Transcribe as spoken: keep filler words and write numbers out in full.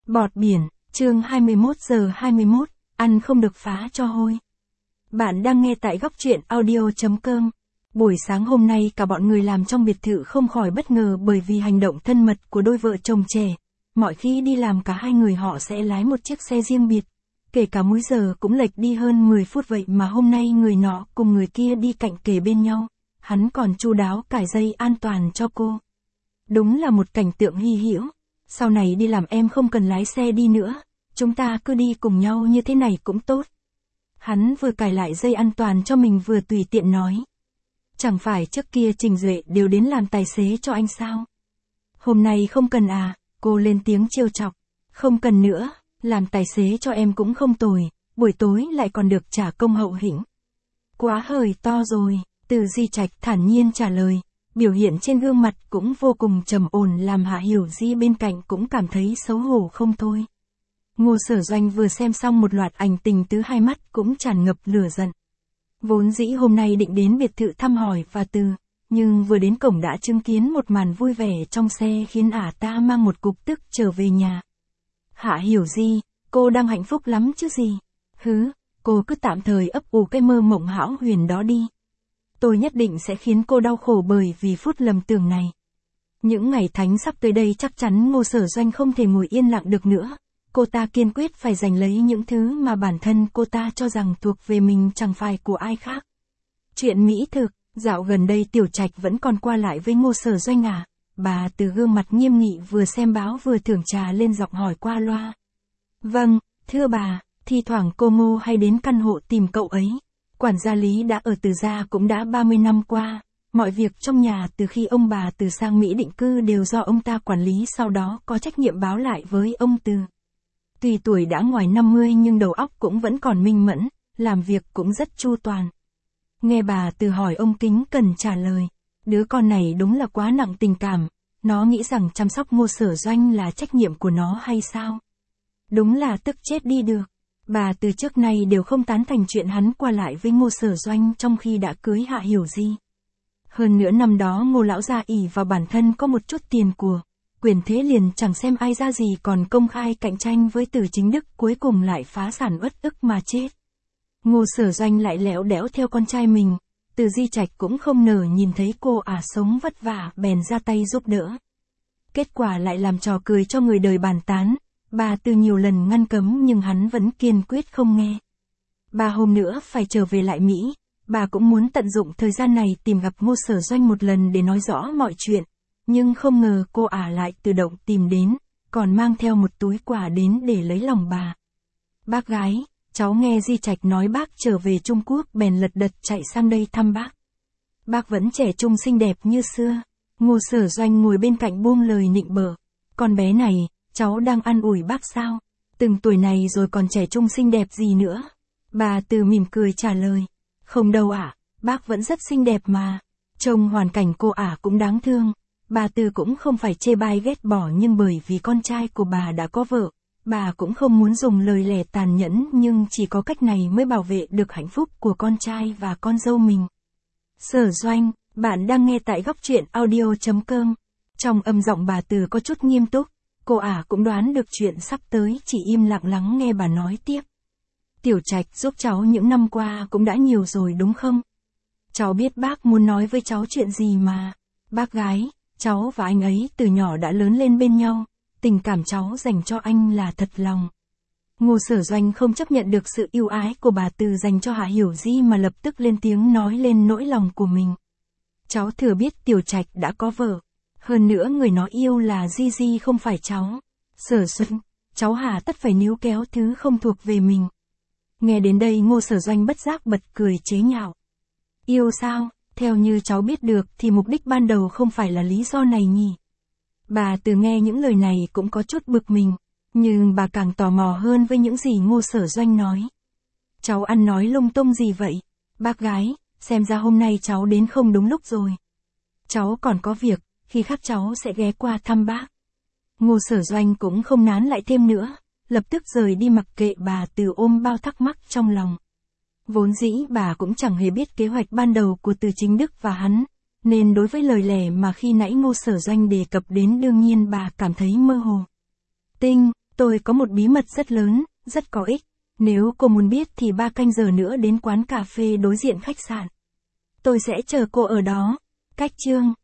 Bọt biển, chương hai mươi mốt giờ hai mươi mốt, ăn không được phá cho hôi. Bạn đang nghe tại góc truyện audio chấm com. Buổi sáng hôm nay cả bọn người làm trong biệt thự không khỏi bất ngờ bởi vì hành động thân mật của đôi vợ chồng trẻ. Mọi khi đi làm cả hai người họ sẽ lái một chiếc xe riêng biệt. Kể cả múi giờ cũng lệch đi hơn mười phút vậy mà hôm nay người nọ cùng người kia đi cạnh kề bên nhau. Hắn còn chu đáo cài dây an toàn cho cô. Đúng là một cảnh tượng hy hữu. Sau này đi làm em không cần lái xe đi nữa, chúng ta cứ đi cùng nhau như thế này cũng tốt. Hắn vừa cài lại dây an toàn cho mình vừa tùy tiện nói. Chẳng phải trước kia Trình Duệ đều đến làm tài xế cho anh sao? Hôm nay không cần à, cô lên tiếng trêu chọc. Không cần nữa, làm tài xế cho em cũng không tồi, buổi tối lại còn được trả công hậu hĩnh. Quá hời to rồi, Từ Di Trạch thản nhiên trả lời. Biểu hiện trên gương mặt cũng vô cùng trầm ổn làm Hạ Hiểu Di bên cạnh cũng cảm thấy xấu hổ không thôi. Ngô Sở Doanh vừa xem xong một loạt ảnh tình tứ, hai mắt cũng tràn ngập lửa giận. Vốn dĩ hôm nay định đến biệt thự thăm hỏi và từ, nhưng vừa đến cổng đã chứng kiến một màn vui vẻ trong xe khiến ả ta mang một cục tức trở về nhà. Hạ Hiểu Di, cô đang hạnh phúc lắm chứ gì? Hứ, cô cứ tạm thời ấp ủ cái mơ mộng hão huyền đó đi. Tôi nhất định sẽ khiến cô đau khổ bởi vì phút lầm tưởng này. Những ngày thánh sắp tới đây chắc chắn Ngô Sở Doanh không thể ngồi yên lặng được nữa. Cô ta kiên quyết phải giành lấy những thứ mà bản thân cô ta cho rằng thuộc về mình chẳng phải của ai khác. Chuyện mỹ thực, dạo gần đây Tiểu Trạch vẫn còn qua lại với Ngô Sở Doanh à? Bà Từ gương mặt nghiêm nghị vừa xem báo vừa thưởng trà lên giọng hỏi qua loa. Vâng, thưa bà, thi thoảng cô Ngô hay đến căn hộ tìm cậu ấy. Quản gia Lý đã ở Từ gia cũng đã ba mươi năm qua, mọi việc trong nhà từ khi ông bà Từ sang Mỹ định cư đều do ông ta quản lý, sau đó có trách nhiệm báo lại với ông Từ. Tuy tuổi đã ngoài năm mươi nhưng đầu óc cũng vẫn còn minh mẫn, làm việc cũng rất chu toàn. Nghe bà Từ hỏi ông kính cẩn trả lời, đứa con này đúng là quá nặng tình cảm, nó nghĩ rằng chăm sóc Ngô Sở Doanh là trách nhiệm của nó hay sao? Đúng là tức chết đi được. Bà từ trước nay đều không tán thành chuyện hắn qua lại với Ngô Sở Doanh trong khi đã cưới Hạ Hiểu Di. Hơn nữa năm đó Ngô lão gia ỷ vào bản thân có một chút tiền của, quyền thế liền chẳng xem ai ra gì còn công khai cạnh tranh với Từ Chính Đức, cuối cùng lại phá sản uất ức mà chết. Ngô Sở Doanh lại lẽo đẽo theo con trai mình, Từ Di Trạch cũng không nỡ nhìn thấy cô ả sống vất vả bèn ra tay giúp đỡ. Kết quả lại làm trò cười cho người đời bàn tán. Bà Từ nhiều lần ngăn cấm nhưng hắn vẫn kiên quyết không nghe. Ba hôm nữa phải trở về lại Mỹ, bà cũng muốn tận dụng thời gian này tìm gặp Ngô Sở Doanh một lần để nói rõ mọi chuyện. Nhưng không ngờ cô ả lại tự động tìm đến, còn mang theo một túi quà đến để lấy lòng bà. Bác gái, cháu nghe Di Trạch nói bác trở về Trung Quốc bèn lật đật chạy sang đây thăm bác. Bác vẫn trẻ trung xinh đẹp như xưa. Ngô Sở Doanh ngồi bên cạnh buông lời nịnh bợ. Con bé này, cháu đang an ủi bác sao? Từng tuổi này rồi còn trẻ trung xinh đẹp gì nữa? Bà Từ mỉm cười trả lời. Không đâu ạ, bác vẫn rất xinh đẹp mà. Trông hoàn cảnh cô ả cũng đáng thương. Bà Từ cũng không phải chê bai ghét bỏ nhưng bởi vì con trai của bà đã có vợ, bà cũng không muốn dùng lời lẽ tàn nhẫn nhưng chỉ có cách này mới bảo vệ được hạnh phúc của con trai và con dâu mình. Sở Doanh, bạn đang nghe tại góc truyện audio chấm com. Trong âm giọng bà Từ có chút nghiêm túc. Cô ả cũng đoán được chuyện sắp tới, chỉ im lặng lắng nghe bà nói tiếp. Tiểu Trạch giúp cháu những năm qua cũng đã nhiều rồi đúng không? Cháu biết bác muốn nói với cháu chuyện gì mà. Bác gái, cháu và anh ấy từ nhỏ đã lớn lên bên nhau, tình cảm cháu dành cho anh là thật lòng. Ngô Sở Doanh không chấp nhận được sự yêu ái của bà Từ dành cho Hạ Hiểu Di mà lập tức lên tiếng nói lên nỗi lòng của mình. Cháu thừa biết Tiểu Trạch đã có vợ. Hơn nữa người nó yêu là Di Di không phải cháu. Sở Doanh, cháu hà tất phải níu kéo thứ không thuộc về mình. Nghe đến đây Ngô Sở Doanh bất giác bật cười chế nhạo. Yêu sao? Theo như cháu biết được thì mục đích ban đầu không phải là lý do này nhỉ? Bà Từ nghe những lời này cũng có chút bực mình, nhưng bà càng tò mò hơn với những gì Ngô Sở Doanh nói. Cháu ăn nói lung tung gì vậy? Bác gái, xem ra hôm nay cháu đến không đúng lúc rồi. Cháu còn có việc. Khi khác cháu sẽ ghé qua thăm bác. Ngô Sở Doanh cũng không nán lại thêm nữa, lập tức rời đi mặc kệ bà Từ ôm bao thắc mắc trong lòng. Vốn dĩ bà cũng chẳng hề biết kế hoạch ban đầu của Từ Chính Đức và hắn, nên đối với lời lẽ mà khi nãy Ngô Sở Doanh đề cập đến đương nhiên bà cảm thấy mơ hồ. Tinh, Tôi có một bí mật rất lớn, rất có ích. Nếu cô muốn biết thì ba canh giờ nữa đến quán cà phê đối diện khách sạn. Tôi sẽ chờ cô ở đó. Cách chương